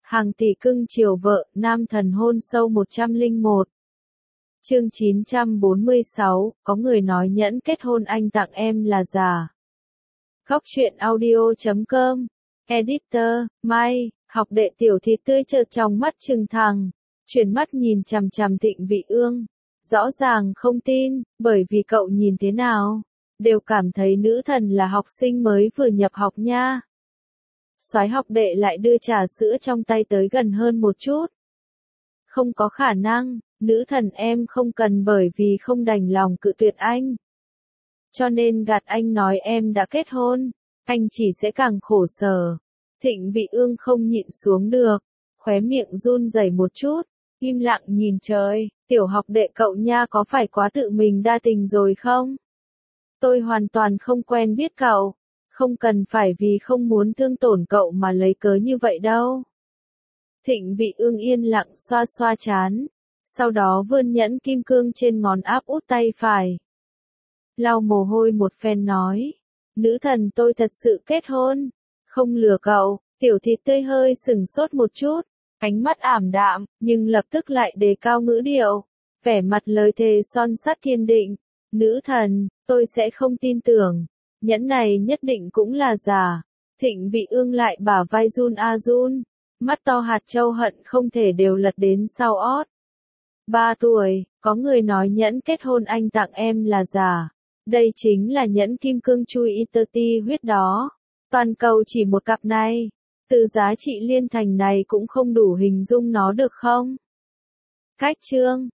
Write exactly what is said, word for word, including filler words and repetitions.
Hàng tỷ cưng chiều vợ, nam thần hôn sâu một trăm lẻ một. Chương chín trăm bốn mươi sáu, có người nói nhẫn kết hôn anh tặng em là giả. Góc truyện audio chấm com. Editor, Mai, học đệ tiểu thịt tươi chợt trong mắt trừng thẳng, chuyển mắt nhìn chằm chằm Thịnh Vị Ương. Rõ ràng không tin, bởi vì cậu nhìn thế nào, đều cảm thấy nữ thần là học sinh mới vừa nhập học nha. Soái học đệ lại đưa trà sữa trong tay tới gần hơn một chút. Không có khả năng, nữ thần em không cần bởi vì không đành lòng cự tuyệt anh. Cho nên gạt anh nói em đã kết hôn, anh chỉ sẽ càng khổ sở. Thịnh Vị Ương không nhịn xuống được, khóe miệng run rẩy một chút, im lặng nhìn trời, tiểu học đệ cậu nha có phải quá tự mình đa tình rồi không? Tôi hoàn toàn không quen biết cậu, không cần phải vì không muốn thương tổn cậu mà lấy cớ như vậy đâu. Thịnh Vị Ương yên lặng xoa xoa trán, sau đó vươn nhẫn kim cương trên ngón áp út tay phải. Lau mồ hôi một phen nói, nữ thần tôi thật sự kết hôn, không lừa cậu. Tiểu thịt tươi hơi sừng sốt một chút, ánh mắt ảm đạm, nhưng lập tức lại đề cao ngữ điệu, vẻ mặt lời thề son sắt kiên định. Nữ thần, tôi sẽ không tin tưởng, nhẫn này nhất định cũng là giả. Thịnh Vị Ương lại bả vai run a run, mắt to hạt châu hận không thể đều lật đến sau ót. Ba tuổi, có người nói nhẫn kết hôn anh tặng em là giả. Đây chính là nhẫn kim cương chui Eternity huyết đó. Toàn cầu chỉ một cặp này. Từ giá trị liên thành này cũng không đủ hình dung nó được không? Cách chương,